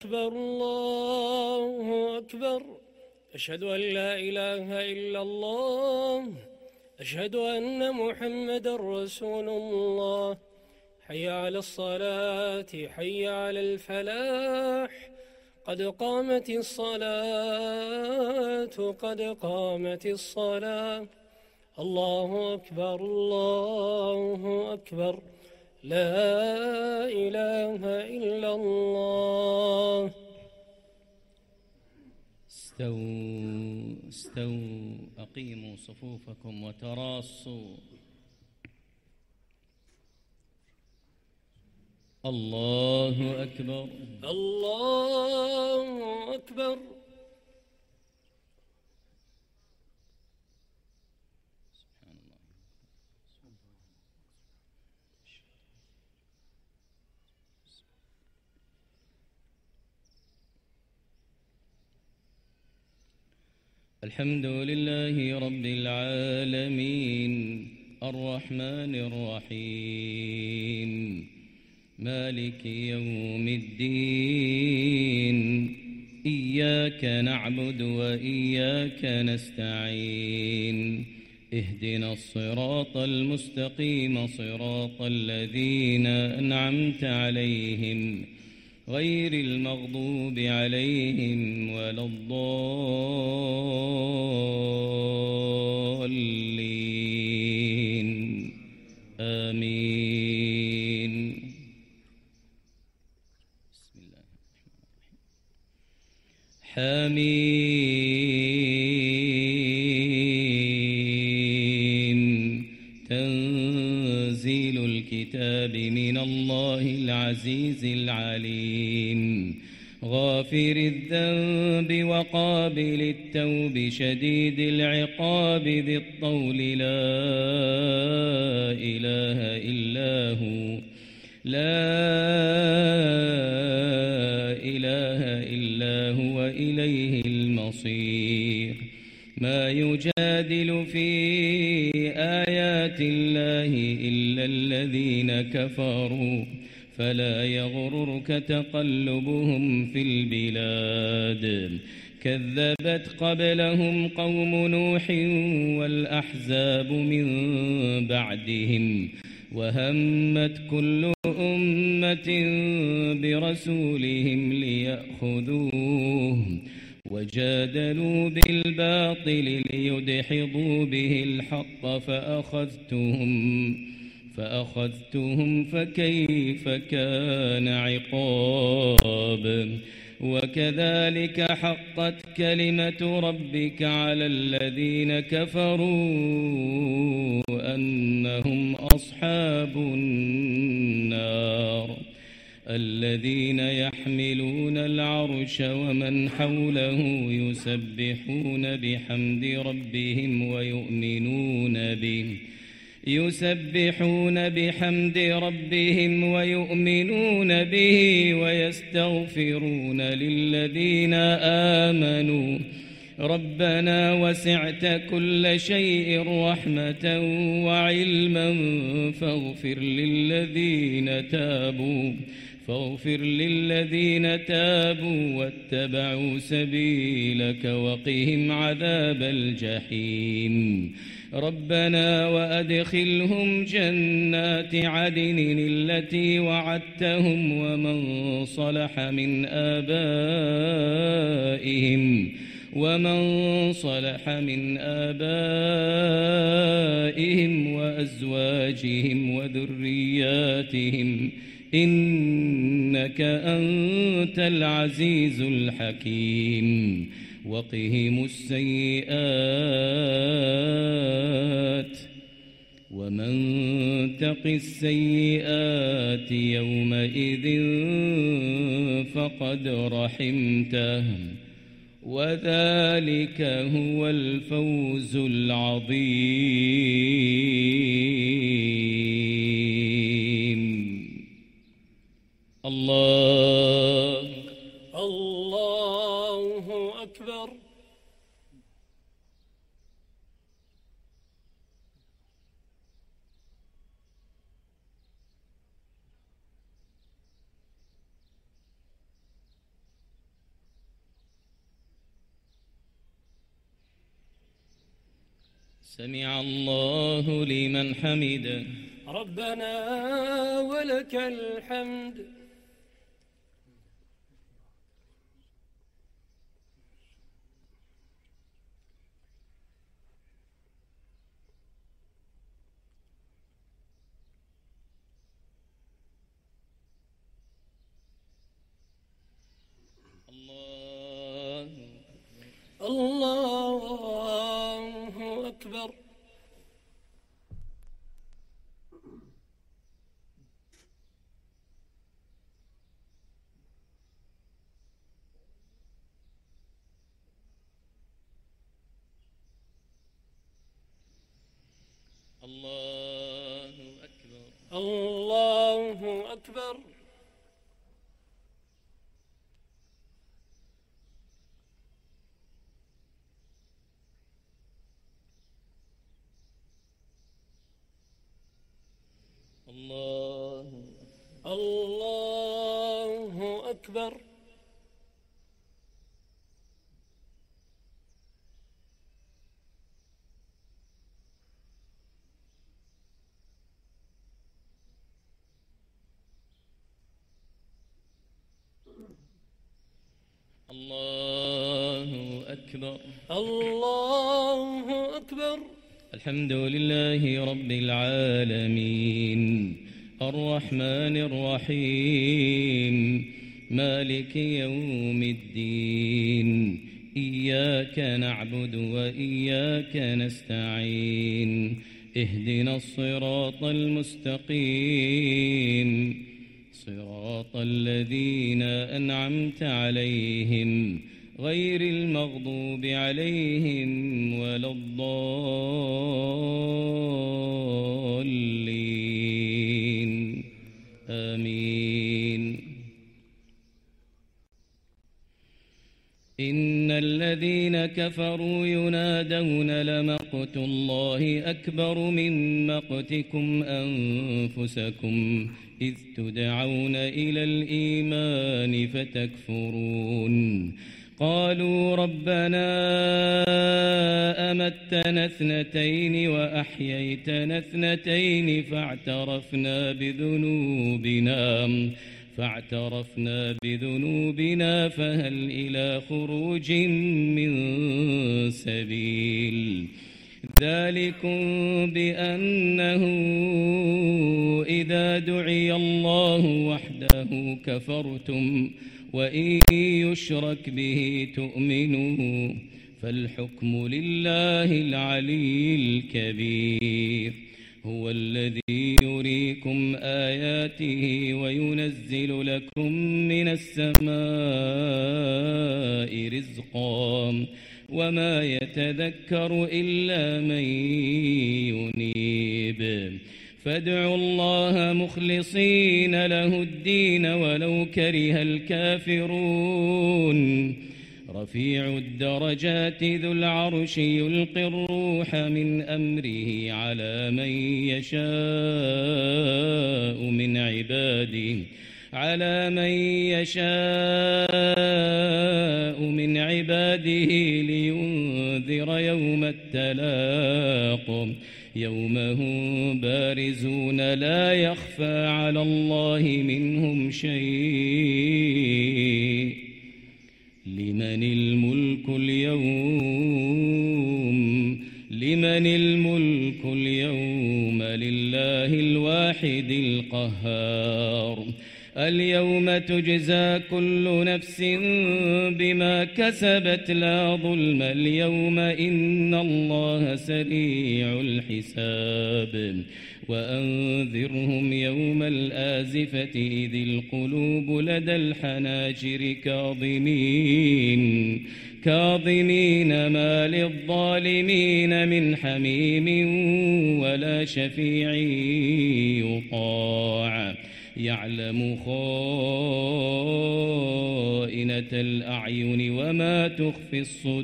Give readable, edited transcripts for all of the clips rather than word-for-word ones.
أكبر الله أكبر. أشهد أن لا إله إلا الله. أشهد أن محمدا رسول الله. حي على الصلاة، حي على الفلاح، قد قامت الصلاة، قد قامت الصلاة. الله أكبر الله أكبر. لا إله إلا الله. استووا أقيموا صفوفكم وتراصوا. الله أكبر الله أكبر. الحمد لله رب العالمين، الرحمن الرحيم، مالك يوم الدين. إياك نعبد وإياك نستعين. اهدنا الصراط المستقيم، صراط الذين أنعمت عليهم غير المغضوب عليهم ولا الضالين. آمين. بسم الله الرحمن الرحيم. تنزيل الكتاب من الله العزيز العليم، غافر الذنب وقابل التوب، شديد العقاب، ذي الطول، لا إله إلا هو، لا إله إلا هو، إليه المصير. ما يجادل في آيات الله إلا الذين كفروا، فلا يغررك تقلبهم في البلاد. كذبت قبلهم قوم نوح والأحزاب من بعدهم، وهمت كل أمة برسولهم ليأخذوه، وجادلوا بالباطل ليدحضوا به الحق، فأخذتهم فكيف كان عقاب. وكذلك حقت كلمة ربك على الذين كفروا أنهم أصحاب النار. الذين يحملون العرش ومن حوله يسبحون بحمد ربهم ويؤمنون به ويستغفرون للذين آمنوا. ربنا وسعت كل شيء رحمة وعلما، فاغفر للذين تابوا واتبعوا سبيلك وقهم عذاب الجحيم. ربنا وأدخلهم جنات عدن التي وعدتهم ومن صلح من آبائهم وأزواجهم وذرياتهم، إنك أنت العزيز الحكيم. وقهم السيئات، ومن تق السيئات يومئذ فقد رحمته، وذلك هو الفوز العظيم. الله أكبر. سمع الله لمن حمده. ربنا ولك الحمد. الله أكبر. الله أكبر. الله أكبر. الله أكبر. الله أكبر. الله أكبر. الحمد لله رب العالمين الرحمن الرحيم مالك يوم الدين إياك نعبد وإياك نستعين اهدنا الصراط المستقيم صراط الذين أنعمت عليهم غير المغضوب عليهم ولا الضالين آمين. إن الذين كفروا ينادون لمقت الله أكبر من مقتكم أنفسكم إذ تدعون إلى الإيمان فتكفرون قالوا ربنا أمتنا اثنتين وأحييتنا اثنتين فاعترفنا بذنوبنا فهل إلى خروج من سبيل ذلكم بأنه إذا دعي الله وحده كفرتم وإن يشرك به تؤمنوا فالحكم لله العلي الكبير هو الذي يريكم آياته وينزل لكم من السماء رزقا وما يتذكر إلا من ينيب فادعوا الله مخلصين له الدين ولو كره الكافرون رفيع الدرجات ذو العرش يلقي الروح من أمره على من يشاء من عباده لينذر يوم التلاق يوم هم بارزون لا يخفى على الله منهم شيء لمن الملك اليوم لله الواحد القهار اليوم تجزى كل نفس بما كسبت لا ظلم اليوم إن الله سريع الحساب وأنذرهم يوم الآزفة إذ القلوب لدى الحناجر كاظمين ما للظالمين من حميم ولا شفيع يطاع يعلم خائنة الأعين وما تخفي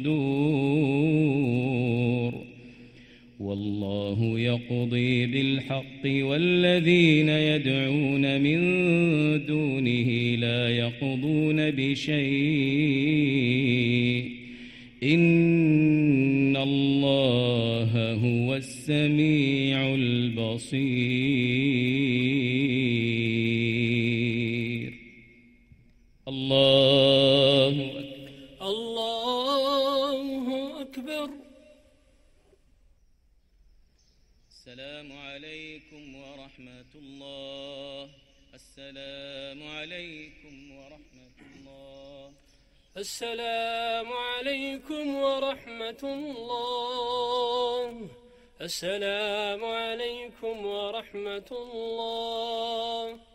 الصدور والله يقضي بالحق والذين يدعون من دونه لا يقضون بشيء إن الله هو السميع البصير. الله أكبر. الله أكبر. السلام عليكم ورحمة الله. السلام عليكم ورحمة الله. السلام عليكم ورحمة الله. السلام عليكم ورحمة الله.